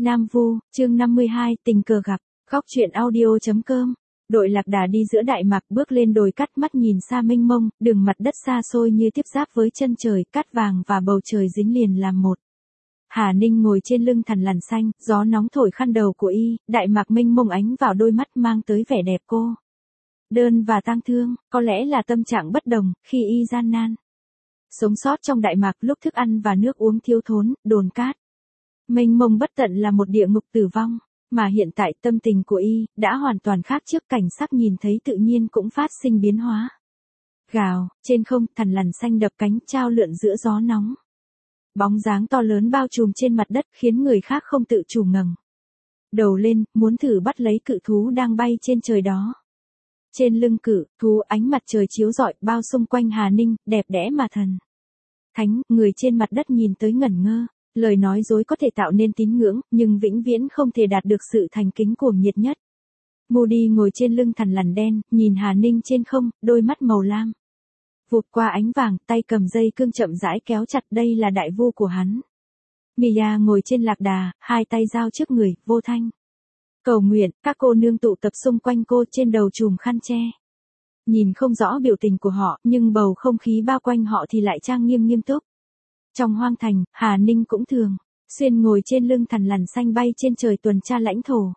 Nam Vu, chương 52, tình cờ gặp, góc truyện audio.com. Đội lạc đà đi giữa Đại Mạc bước lên đồi cát, mắt nhìn xa mênh mông, đường mặt đất xa xôi như tiếp giáp với chân trời, cát vàng và bầu trời dính liền làm một. Hà Ninh ngồi trên lưng thằn lằn xanh, gió nóng thổi khăn đầu của y, Đại Mạc mênh mông ánh vào đôi mắt mang tới vẻ đẹp cô đơn và tang thương, có lẽ là tâm trạng bất đồng, khi y gian nan sống sót trong Đại Mạc lúc thức ăn và nước uống thiếu thốn, đồn cát mênh mông bất tận là một địa ngục tử vong, mà hiện tại tâm tình của y đã hoàn toàn khác trước cảnh sắc nhìn thấy tự nhiên cũng phát sinh biến hóa. Gào, trên không, thằn lằn xanh đập cánh trao lượn giữa gió nóng. Bóng dáng to lớn bao trùm trên mặt đất khiến người khác không tự chủ ngẩng đầu lên, muốn thử bắt lấy cự thú đang bay trên trời đó. Trên lưng cự thú ánh mặt trời chiếu rọi bao xung quanh Hà Ninh, đẹp đẽ mà thần thánh, người trên mặt đất nhìn tới ngẩn ngơ. Lời nói dối có thể tạo nên tín ngưỡng, nhưng vĩnh viễn không thể đạt được sự thành kính cuồng nhiệt nhất. Moody ngồi trên lưng thằn lằn đen, nhìn Hà Ninh trên không, đôi mắt màu lam vụt qua ánh vàng, tay cầm dây cương chậm rãi kéo chặt, đây là đại vu của hắn. Mia ngồi trên lạc đà, hai tay giao trước người, vô thanh cầu nguyện, các cô nương tụ tập xung quanh cô, trên đầu trùm khăn che. Nhìn không rõ biểu tình của họ, nhưng bầu không khí bao quanh họ thì lại trang nghiêm nghiêm túc. Trong hoang thành, Hà Ninh cũng thường xuyên ngồi trên lưng thằn lằn xanh bay trên trời tuần tra lãnh thổ.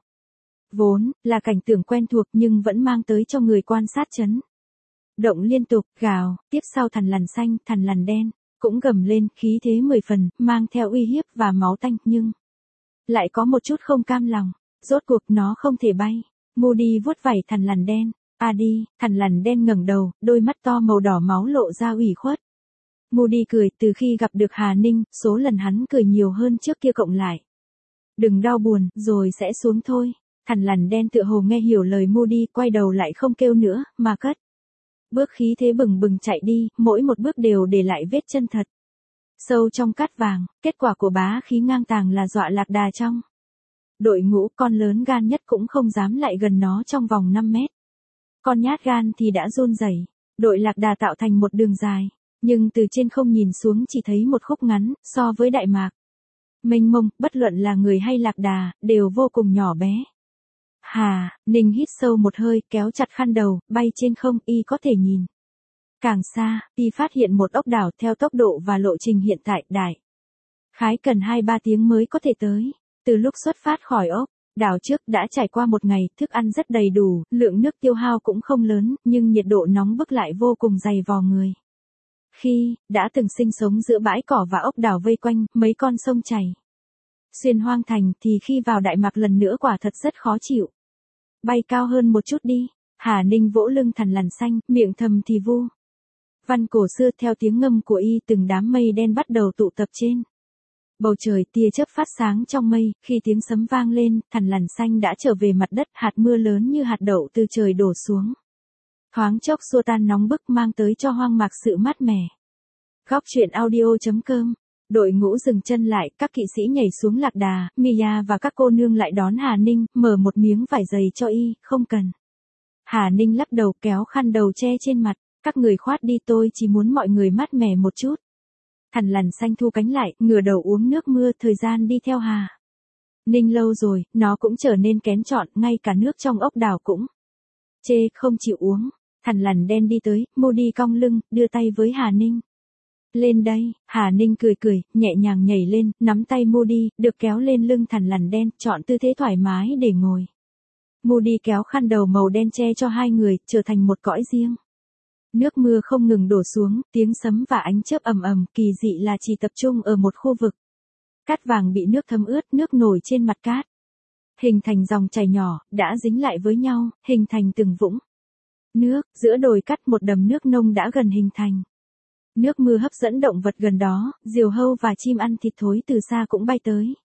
Vốn là cảnh tượng quen thuộc nhưng vẫn mang tới cho người quan sát chấn động liên tục, gào, tiếp sau thằn lằn xanh, thằn lằn đen cũng gầm lên, khí thế 10 phần, mang theo uy hiếp và máu tanh, nhưng lại có một chút không cam lòng, rốt cuộc nó không thể bay. Moody vuốt vảy thằn lằn đen, đi, thằn lằn đen ngẩng đầu, đôi mắt to màu đỏ máu lộ ra ủy khuất. Moody cười, từ khi gặp được Hà Ninh, số lần hắn cười nhiều hơn trước kia cộng lại. Đừng đau buồn, rồi sẽ xuống thôi. Thằn lằn đen tựa hồ nghe hiểu lời Moody, quay đầu lại không kêu nữa, mà cất bước khí thế bừng bừng chạy đi, mỗi một bước đều để lại vết chân thật sâu trong cát vàng. Kết quả của bá khí ngang tàng là dọa lạc đà trong đội ngũ, con lớn gan nhất cũng không dám lại gần nó trong vòng 5 mét. Con nhát gan thì đã run rẩy. Đội lạc đà tạo thành một đường dài, nhưng từ trên không nhìn xuống chỉ thấy một khúc ngắn, so với Đại Mạc mênh mông, bất luận là người hay lạc đà, đều vô cùng nhỏ bé. Hà Ninh hít sâu một hơi, kéo chặt khăn đầu, bay trên không, y có thể nhìn càng xa, y phát hiện một ốc đảo, theo tốc độ và lộ trình hiện tại, đại khái cần 2-3 tiếng mới có thể tới. Từ lúc xuất phát khỏi ốc đảo trước đã trải qua một ngày, thức ăn rất đầy đủ, lượng nước tiêu hao cũng không lớn, nhưng nhiệt độ nóng bức lại vô cùng dày vò người. Khi đã từng sinh sống giữa bãi cỏ và ốc đảo vây quanh mấy con sông chảy xuyên hoang thành, thì khi vào Đại Mạc lần nữa quả thật rất khó chịu. Bay cao hơn một chút đi. Hà Ninh vỗ lưng thằn lằn xanh, miệng thầm thì vu văn cổ xưa, theo tiếng ngâm của y, từng đám mây đen bắt đầu tụ tập trên bầu trời, tia chớp phát sáng trong mây, khi tiếng sấm vang lên, thằn lằn xanh đã trở về mặt đất, hạt mưa lớn như hạt đậu từ trời đổ xuống. Thoáng chốc xua tan nóng bức, mang tới cho hoang mạc sự mát mẻ. Góc truyện audio.com. Đội ngũ dừng chân lại, các kỵ sĩ nhảy xuống lạc đà, Mia và các cô nương lại đón Hà Ninh, mở một miếng vải dày cho y, không cần. Hà Ninh lắc đầu, kéo khăn đầu che trên mặt, các người khoát đi, tôi chỉ muốn mọi người mát mẻ một chút. Thằn lằn xanh thu cánh lại, ngửa đầu uống nước mưa, thời gian đi theo Hà Ninh lâu rồi, nó cũng trở nên kén chọn, ngay cả nước trong ốc đảo cũng chê, không chịu uống. Thằn lằn đen đi tới, Moody cong lưng, đưa tay với Hà Ninh. Lên đây. Hà Ninh cười cười, nhẹ nhàng nhảy lên, nắm tay Moody, được kéo lên lưng thằn lằn đen, chọn tư thế thoải mái để ngồi. Moody kéo khăn đầu màu đen che cho hai người, trở thành một cõi riêng. Nước mưa không ngừng đổ xuống, tiếng sấm và ánh chớp ầm ầm, kỳ dị là chỉ tập trung ở một khu vực. Cát vàng bị nước thấm ướt, nước nổi trên mặt cát, hình thành dòng chảy nhỏ, đã dính lại với nhau, hình thành từng vũng nước. Giữa đồi cát một đầm nước nông đã gần hình thành. Nước mưa hấp dẫn động vật gần đó, diều hâu và chim ăn thịt thối từ xa cũng bay tới.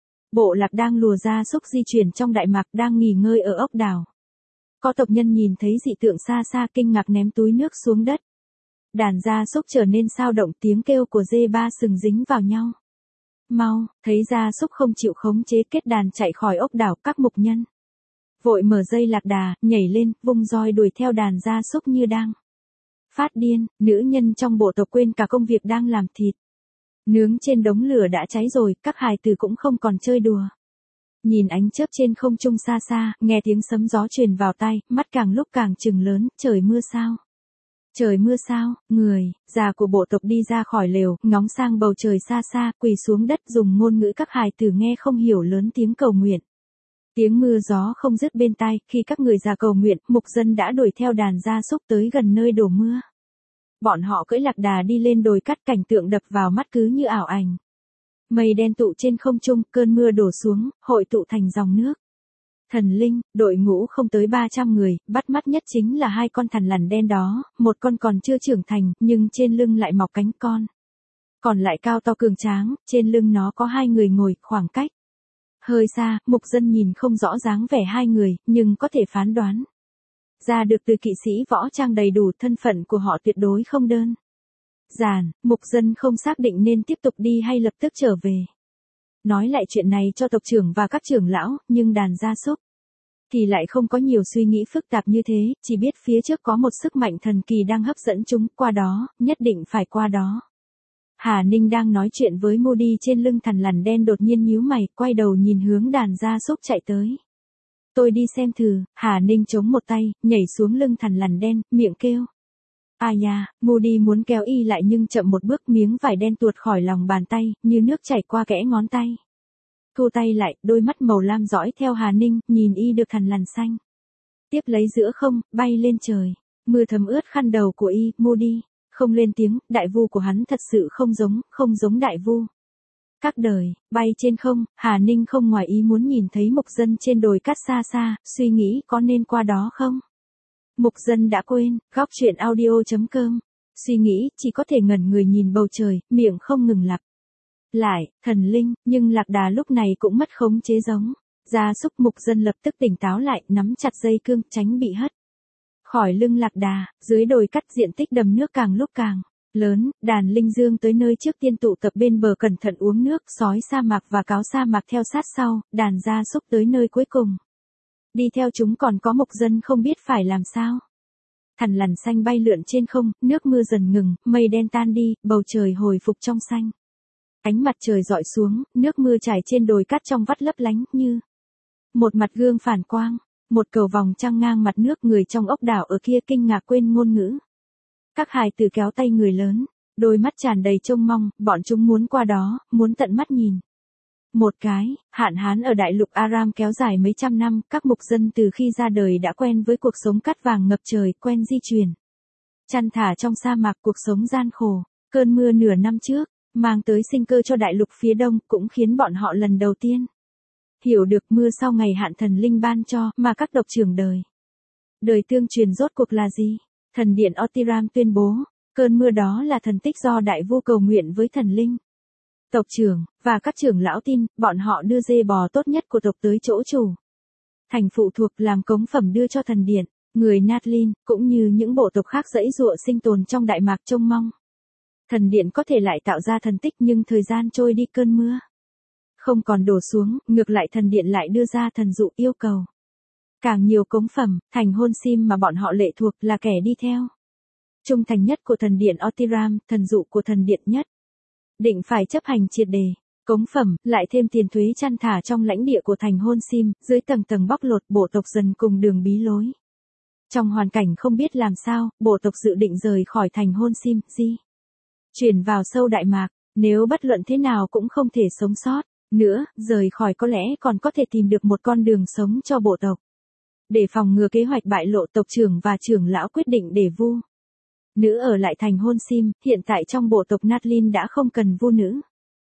Bộ lạc đang lùa gia súc di chuyển trong Đại Mạc, đang nghỉ ngơi ở ốc đảo. Có tộc nhân nhìn thấy dị tượng xa xa, kinh ngạc ném túi nước xuống đất. Đàn gia súc trở nên xao động, tiếng kêu của dê ba sừng dính vào nhau. Mau, thấy gia súc không chịu khống chế, kết đàn chạy khỏi ốc đảo, các mục nhân vội mở dây lạc đà, nhảy lên, vung roi đuổi theo đàn gia súc như đang phát điên. Nữ nhân trong bộ tộc quên cả công việc đang làm thịt nướng trên đống lửa đã cháy rồi, các hài tử cũng không còn chơi đùa Nhìn ánh chớp trên không trung xa xa, nghe tiếng sấm gió truyền vào tai, mắt càng lúc càng trừng lớn, trời mưa sao? Trời mưa sao? Người già của bộ tộc đi ra khỏi lều, ngóng sang bầu trời xa xa, quỳ xuống đất dùng ngôn ngữ các hài tử nghe không hiểu lớn tiếng cầu nguyện. Tiếng mưa gió không dứt bên tai, khi các người già cầu nguyện, mục dân đã đuổi theo đàn gia súc tới gần nơi đổ mưa. Bọn họ cưỡi lạc đà đi lên đồi cắt, cảnh tượng đập vào mắt cứ như ảo ảnh. Mây đen tụ trên không trung, cơn mưa đổ xuống, hội tụ thành dòng nước. Thần linh, đội ngũ không tới 300 người, bắt mắt nhất chính là hai con thằn lằn đen đó, một con còn chưa trưởng thành, nhưng trên lưng lại mọc cánh con. Còn lại cao to cường tráng, trên lưng nó có hai người ngồi, khoảng cách hơi xa, mục dân nhìn không rõ dáng vẻ hai người, nhưng có thể phán đoán ra được từ kỵ sĩ võ trang đầy đủ, thân phận của họ tuyệt đối không đơn giản. Mục dân không xác định nên tiếp tục đi hay lập tức trở về. Nói lại chuyện này cho tộc trưởng và các trưởng lão, nhưng đàn gia súc thì lại không có nhiều suy nghĩ phức tạp như thế, chỉ biết phía trước có một sức mạnh thần kỳ đang hấp dẫn chúng, qua đó, nhất định phải qua đó. Hà Ninh đang nói chuyện với Moody trên lưng thằn lằn đen, đột nhiên nhíu mày, quay đầu nhìn hướng đàn gia súc chạy tới. Tôi đi xem thử. Hà Ninh chống một tay, nhảy xuống lưng thằn lằn đen, miệng kêu. À ya, Moody muốn kéo y lại nhưng chậm một bước, miếng vải đen tuột khỏi lòng bàn tay, như nước chảy qua kẽ ngón tay. Thu tay lại, đôi mắt màu lam dõi theo Hà Ninh, nhìn y được thằn lằn xanh tiếp lấy giữa không, bay lên trời. Mưa thấm ướt khăn đầu của y. Moody không lên tiếng, đại vu của hắn thật sự không giống đại vu các đời. Bay trên không, Hà Ninh không ngoài ý muốn nhìn thấy mục dân trên đồi cát xa xa, suy nghĩ có nên qua đó không. Mục dân đã quên. Góc truyện audio.com. Suy nghĩ, chỉ có thể ngẩn người nhìn bầu trời, miệng không ngừng lặp lại, thần linh, nhưng lạc đà lúc này cũng mất khống chế giống gia súc. Mục dân lập tức tỉnh táo lại, nắm chặt dây cương, tránh bị hất khỏi lưng lạc đà. Dưới đồi cắt, diện tích đầm nước càng lúc càng lớn, đàn linh dương tới nơi trước tiên tụ tập bên bờ cẩn thận uống nước, sói sa mạc và cáo sa mạc theo sát sau, đàn gia súc tới nơi cuối cùng. Đi theo chúng còn có mục dân không biết phải làm sao. Thằn lằn xanh bay lượn trên không, nước mưa dần ngừng, mây đen tan đi, bầu trời hồi phục trong xanh. Ánh mặt trời rọi xuống, nước mưa chảy trên đồi cát trong vắt lấp lánh như một mặt gương phản quang. Một cầu vòng trăng ngang mặt nước, người trong ốc đảo ở kia kinh ngạc quên ngôn ngữ. Các hài tử kéo tay người lớn, đôi mắt tràn đầy trông mong, bọn chúng muốn qua đó, muốn tận mắt nhìn. Một cái, hạn hán ở đại lục Aram kéo dài mấy trăm năm, các mục dân từ khi ra đời đã quen với cuộc sống cát vàng ngập trời, quen di chuyển chăn thả trong sa mạc, cuộc sống gian khổ. Cơn mưa nửa năm trước mang tới sinh cơ cho đại lục phía đông, cũng khiến bọn họ lần đầu tiên hiểu được mưa sau ngày hạn thần linh ban cho, mà các tộc trưởng đời tương truyền rốt cuộc là gì. Thần điện Otiram tuyên bố, cơn mưa đó là thần tích do đại vu cầu nguyện với thần linh. Tộc trưởng và các trưởng lão tin, bọn họ đưa dê bò tốt nhất của tộc tới chỗ chủ thành phụ thuộc làm cống phẩm đưa cho thần điện. Người Natlin, cũng như những bộ tộc khác giãy giụa sinh tồn trong đại mạc, trông mong thần điện có thể lại tạo ra thần tích, nhưng thời gian trôi đi, cơn mưa không còn đổ xuống, ngược lại thần điện lại đưa ra thần dụ, yêu cầu càng nhiều cống phẩm. Thành Hôn Sim mà bọn họ lệ thuộc là kẻ đi theo trung thành nhất của thần điện Otiram, thần dụ của thần điện nhất định phải chấp hành triệt đề. Cống phẩm, lại thêm tiền thuế chăn thả trong lãnh địa của Thành Hôn Sim, dưới tầng tầng bóc lột, bộ tộc dần cùng đường bí lối. Trong hoàn cảnh không biết làm sao, bộ tộc dự định rời khỏi Thành Hôn Sim, chuyển vào sâu đại mạc. Nếu bất luận thế nào cũng không thể sống sót nữa, rời khỏi có lẽ còn có thể tìm được một con đường sống cho bộ tộc. Để phòng ngừa kế hoạch bại lộ, tộc trưởng và trưởng lão quyết định để vu nữ ở lại Thành Hôn Sim. Hiện tại trong bộ tộc Natlin đã không cần vu nữ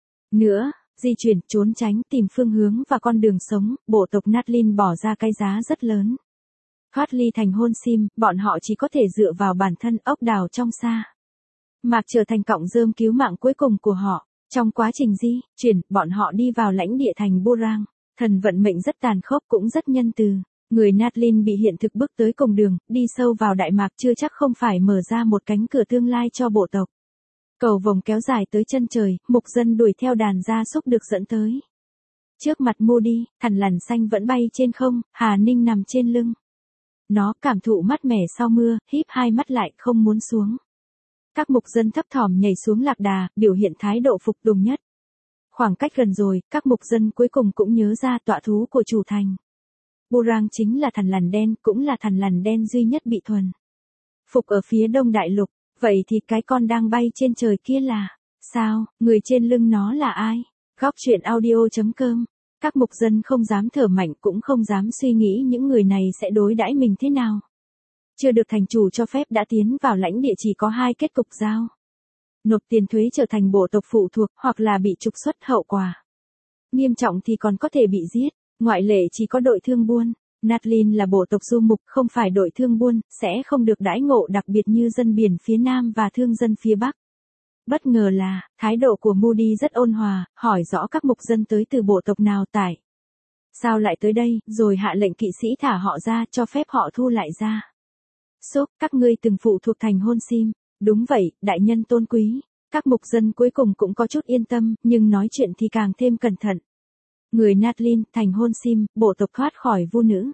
nữa. Di chuyển, trốn tránh, tìm phương hướng và con đường sống, bộ tộc Natlin bỏ ra cái giá rất lớn. Thoát ly Thành Hôn Sim, bọn họ chỉ có thể dựa vào bản thân. Ốc đảo trong sa mạc trở thành cọng rơm cứu mạng cuối cùng của họ. Trong quá trình di chuyển, bọn họ đi vào lãnh địa thành Burang. Thần vận mệnh rất tàn khốc cũng rất nhân từ. Người Natlin bị hiện thực bước tới cùng đường, đi sâu vào đại mạc chưa chắc không phải mở ra một cánh cửa tương lai cho bộ tộc. Cầu vồng kéo dài tới chân trời, mục dân đuổi theo đàn gia súc được dẫn tới. Trước mặt Moody, thằn lằn xanh vẫn bay trên không, Hà Ninh nằm trên lưng nó, cảm thụ mát mẻ sau mưa, híp hai mắt lại, không muốn xuống. Các mục dân thấp thỏm nhảy xuống lạc đà, biểu hiện thái độ phục tùng nhất. Khoảng cách gần rồi, các mục dân cuối cùng cũng nhớ ra tọa thú của chủ thành. Burang chính là thằn lằn đen, cũng là thằn lằn đen duy nhất bị thuần phục ở phía đông đại lục. Vậy thì cái con đang bay trên trời kia là sao? Người trên lưng nó là ai? Góc truyện audio.com. Các mục dân không dám thở mạnh, cũng không dám suy nghĩ những người này sẽ đối đãi mình thế nào. Chưa được thành chủ cho phép đã tiến vào lãnh địa, chỉ có hai kết cục giao: nộp tiền thuế trở thành bộ tộc phụ thuộc, hoặc là bị trục xuất. Hậu quả nghiêm trọng thì còn có thể bị giết. Ngoại lệ chỉ có đội thương buôn. Natlin là bộ tộc du mục, không phải đội thương buôn, sẽ không được đãi ngộ đặc biệt như dân biển phía Nam và thương dân phía Bắc. Bất ngờ là, thái độ của Moody rất ôn hòa, hỏi rõ các mục dân tới từ bộ tộc nào, tại sao lại tới đây, rồi hạ lệnh kỵ sĩ thả họ ra, cho phép họ thu lại ra súc. Các ngươi từng phụ thuộc thành Hôn Sim. Đúng vậy, đại nhân tôn quý. Các mục dân cuối cùng cũng có chút yên tâm, nhưng nói chuyện thì càng thêm cẩn thận. Người Natlin, thành Hôn Sim, bộ tộc thoát khỏi vu nữ.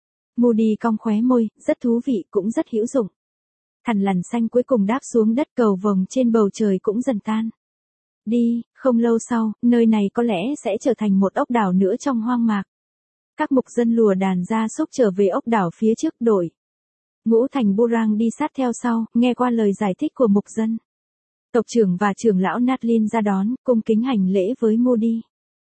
Moody cong khóe môi, rất thú vị, cũng rất hữu dụng. Thằn lằn xanh cuối cùng đáp xuống đất, cầu vồng trên bầu trời cũng dần tan đi. Không lâu sau, nơi này có lẽ sẽ trở thành một ốc đảo nữa trong hoang mạc. Các mục dân lùa đàn gia súc trở về ốc đảo phía trước, đội ngũ thành Burang đi sát theo sau. Nghe qua lời giải thích của mục dân, tộc trưởng và trưởng lão Natlin ra đón, cung kính hành lễ với Moody.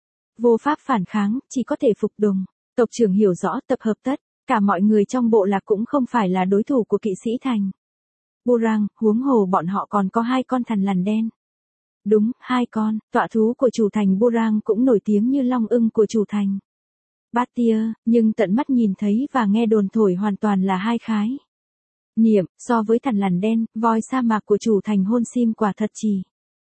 Vô pháp phản kháng, chỉ có thể phục tùng. Tộc trưởng hiểu rõ, tập hợp tất cả mọi người trong bộ lạc cũng không phải là đối thủ của kỵ sĩ thành Burang, huống hồ bọn họ còn có hai con thằn lằn đen. Đúng, hai con. Tọa thú của chủ thành Burang cũng nổi tiếng như long ưng của chủ thành Batia, nhưng tận mắt nhìn thấy và nghe đồn thổi hoàn toàn là hai khái niệm. So với thằn lằn đen, voi sa mạc của chủ thành Hôn Sim quả thật chỉ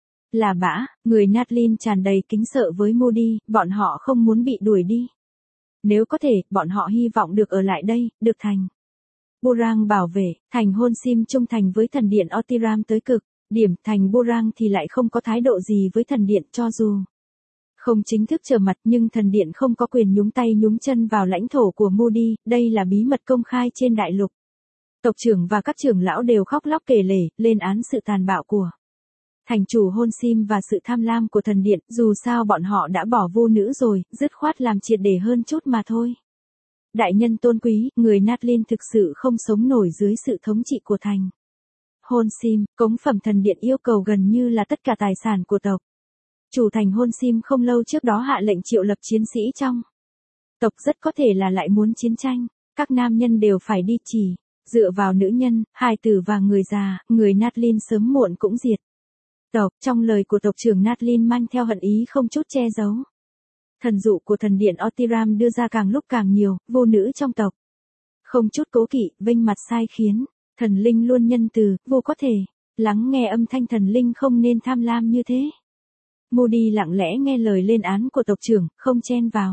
là bã. Người Natlin tràn đầy kính sợ với Moody, bọn họ không muốn bị đuổi đi. Nếu có thể, bọn họ hy vọng được ở lại đây, được thành Burang bảo vệ. Thành Hôn Sim trung thành với thần điện Otiram tới cực điểm, thành Burang thì lại không có thái độ gì với thần điện, cho dù không chính thức trở mặt, nhưng thần điện không có quyền nhúng tay nhúng chân vào lãnh thổ của Moody, đây là bí mật công khai trên đại lục. Tộc trưởng và các trưởng lão đều khóc lóc kể lể, lên án sự tàn bạo của thành chủ Hôn Sim và sự tham lam của thần điện. Dù sao bọn họ đã bỏ vu nữ rồi, dứt khoát làm triệt để hơn chút mà thôi. Đại nhân tôn quý, người Natlin thực sự không sống nổi dưới sự thống trị của thành Hôn Sim. Cống phẩm thần điện yêu cầu gần như là tất cả tài sản của tộc chủ thành Hôn Sim không lâu trước đó hạ lệnh triệu lập chiến sĩ trong tộc, rất có thể là lại muốn chiến tranh. Các nam nhân đều phải đi, chỉ dựa vào nữ nhân, hài tử và người già, người Natlin sớm muộn cũng diệt tộc. Trong lời của tộc trưởng Natlin mang theo hận ý không chút che giấu. Thần dụ của thần điện Otiram đưa ra càng lúc càng nhiều, vô nữ trong tộc không chút cố kỵ, vênh mặt sai khiến. Thần linh luôn nhân từ, vô có thể lắng nghe âm thanh thần linh, không nên tham lam như thế. Moody lặng lẽ nghe lời lên án của tộc trưởng, không chen vào.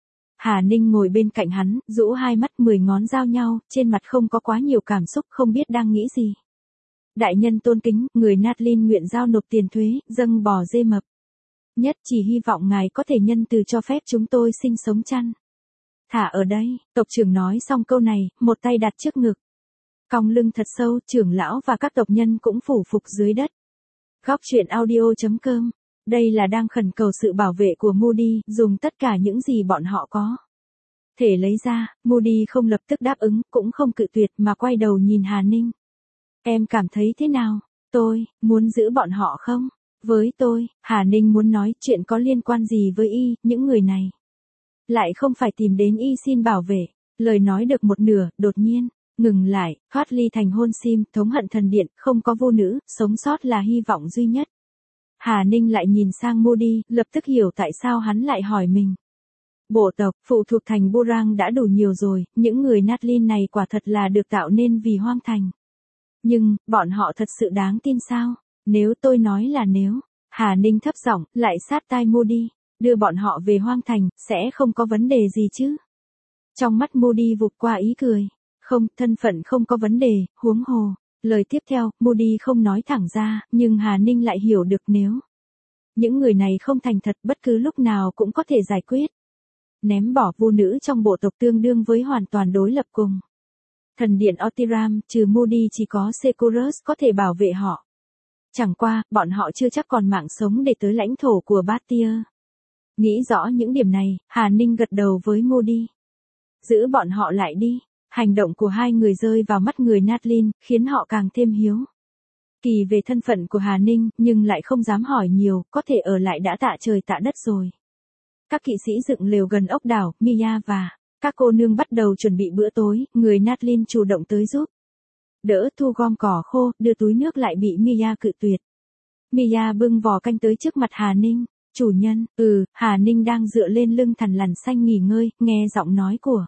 Hà Ninh ngồi bên cạnh hắn, rũ hai mắt 10 ngón giao nhau, trên mặt không có quá nhiều cảm xúc, không biết đang nghĩ gì. Đại nhân tôn kính, người Natlin nguyện giao nộp tiền thuế, dâng bò dê mập nhất, chỉ hy vọng ngài có thể nhân từ cho phép chúng tôi sinh sống chăn thả ở đây. Tộc trưởng nói xong câu này, một tay đặt trước ngực, cong lưng thật sâu. Trưởng lão và các tộc nhân cũng phủ phục dưới đất. Góc truyện audio.com. Đây là đang khẩn cầu sự bảo vệ của Moody, dùng tất cả những gì bọn họ có thể lấy ra. Moody không lập tức đáp ứng, cũng không cự tuyệt, mà quay đầu nhìn Hà Ninh. Em cảm thấy thế nào? Tôi muốn giữ bọn họ không? Với tôi, Hà Ninh muốn nói chuyện có liên quan gì với y, những người này lại không phải tìm đến y xin bảo vệ. Lời nói được một nửa, đột nhiên ngừng lại. Thoát ly thành Hôn Sim, thống hận thần điện, không có vô nữ, sống sót là hy vọng duy nhất. Hà Ninh lại nhìn sang Moody, lập tức hiểu tại sao hắn lại hỏi mình. Bộ tộc phụ thuộc thành Burang đã đủ nhiều rồi, những người Natlin này quả thật là được tạo nên vì hoang thành. Nhưng, bọn họ thật sự đáng tin sao? Nếu tôi nói là nếu, Hà Ninh thấp giọng, lại sát tai Moody, đưa bọn họ về hoang thành, sẽ không có vấn đề gì chứ? Trong mắt Moody vụt qua ý cười. Không, thân phận không có vấn đề, huống hồ. Lời tiếp theo, Moody không nói thẳng ra, nhưng Hà Ninh lại hiểu được nếu những người này không thành thật, bất cứ lúc nào cũng có thể giải quyết. Ném bỏ vu nữ trong bộ tộc tương đương với hoàn toàn đối lập cùng thần điện Otiram, trừ Moody chỉ có Securus có thể bảo vệ họ. Chẳng qua, bọn họ chưa chắc còn mạng sống để tới lãnh thổ của Batia. Nghĩ rõ những điểm này, Hà Ninh gật đầu với Moody. Giữ bọn họ lại đi. Hành động của hai người rơi vào mắt người Nadlin, khiến họ càng thêm hiếu kỳ về thân phận của Hà Ninh, nhưng lại không dám hỏi nhiều, có thể ở lại đã tạ trời tạ đất rồi. Các kỵ sĩ dựng lều gần ốc đảo, Mia và các cô nương bắt đầu chuẩn bị bữa tối, người Nadlin chủ động tới giúp. Đỡ thu gom cỏ khô, đưa túi nước lại bị Mia cự tuyệt. Mia bưng vò canh tới trước mặt Hà Ninh. Chủ nhân, Hà Ninh đang dựa lên lưng thằn lằn xanh nghỉ ngơi, nghe giọng nói của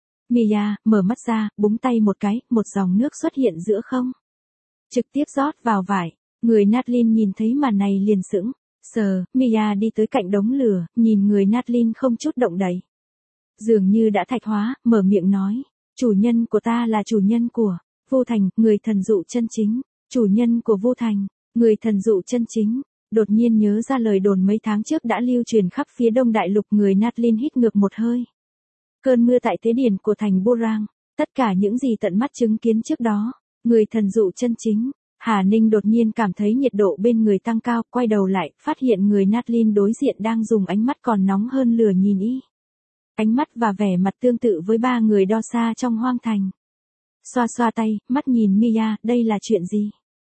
Mia, mở mắt ra, búng tay một cái, một dòng nước xuất hiện giữa không. Trực tiếp rót vào vải. Người Nadlin nhìn thấy màn này liền sững sờ. Mia đi tới cạnh đống lửa, nhìn người Nadlin không chút động đậy. Dường như đã thạch hóa, mở miệng nói. Chủ nhân của ta là chủ nhân của Vu Thành, người thần dụ chân chính. Chủ nhân của Vu Thành, người thần dụ chân chính. Đột nhiên nhớ ra lời đồn mấy tháng trước đã lưu truyền khắp phía đông đại lục, người Nadlin hít ngược một hơi. Cơn mưa tại thế điển của thành Burang, tất cả những gì tận mắt chứng kiến trước đó, người thần dụ chân chính. Hà Ninh đột nhiên cảm thấy nhiệt độ bên người tăng cao, quay đầu lại, phát hiện người Nadlin đối diện đang dùng ánh mắt còn nóng hơn lửa nhìn y. Ánh mắt và vẻ mặt tương tự với ba người đo xa trong hoang thành. Xoa xoa tay, mắt nhìn Mia, đây là chuyện gì?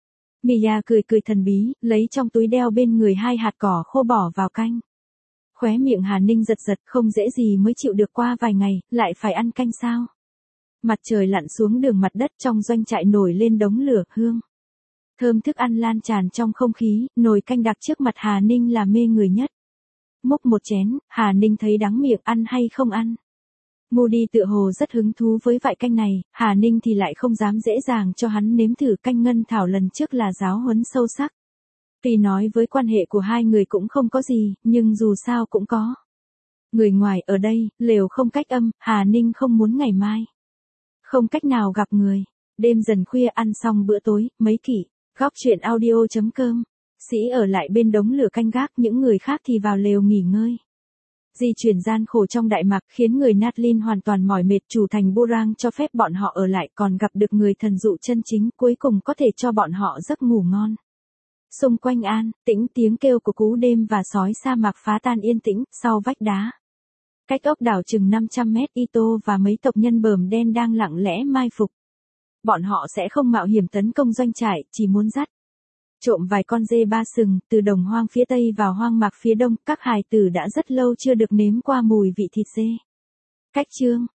Mia cười cười thần bí, lấy trong túi đeo bên người 2 hạt cỏ khô bỏ vào canh. Khóe miệng Hà Ninh giật giật, không dễ gì mới chịu được, qua vài ngày, lại phải ăn canh sao? Mặt trời lặn xuống đường mặt đất, trong doanh trại nổi lên đống lửa, hương thơm thức ăn lan tràn trong không khí, nồi canh đặc trước mặt Hà Ninh là mê người nhất. Múc một chén, Hà Ninh thấy đắng miệng, ăn hay không ăn? Moody tựa hồ rất hứng thú với vại canh này, Hà Ninh thì lại không dám dễ dàng cho hắn nếm thử. Canh ngân thảo lần trước là giáo huấn sâu sắc. Tuy nói với quan hệ của hai người cũng không có gì, nhưng dù sao cũng có người ngoài ở đây, lều không cách âm, Hà Ninh không muốn ngày mai không cách nào gặp người. Đêm dần khuya, ăn xong bữa tối, mấy kỷ góc chuyện audio.com sĩ ở lại bên đống lửa canh gác, những người khác thì vào lều nghỉ ngơi. Di chuyển gian khổ trong Đại Mạc khiến người Nadlin hoàn toàn mỏi mệt. Chủ thành Burang cho phép bọn họ ở lại, còn gặp được người thần dụ chân chính, cuối cùng có thể cho bọn họ giấc ngủ ngon. Xung quanh an tĩnh, tiếng kêu của cú đêm và sói sa mạc phá tan yên tĩnh. Sau vách đá, cách ốc đảo chừng 500 mét, Ito và mấy tộc nhân bờm đen đang lặng lẽ mai phục. Bọn họ sẽ không mạo hiểm tấn công doanh trại, chỉ muốn dắt trộm vài con dê 3 sừng từ đồng hoang phía tây vào hoang mạc phía đông. Các hài tử đã rất lâu chưa được nếm qua mùi vị thịt dê. Cách chương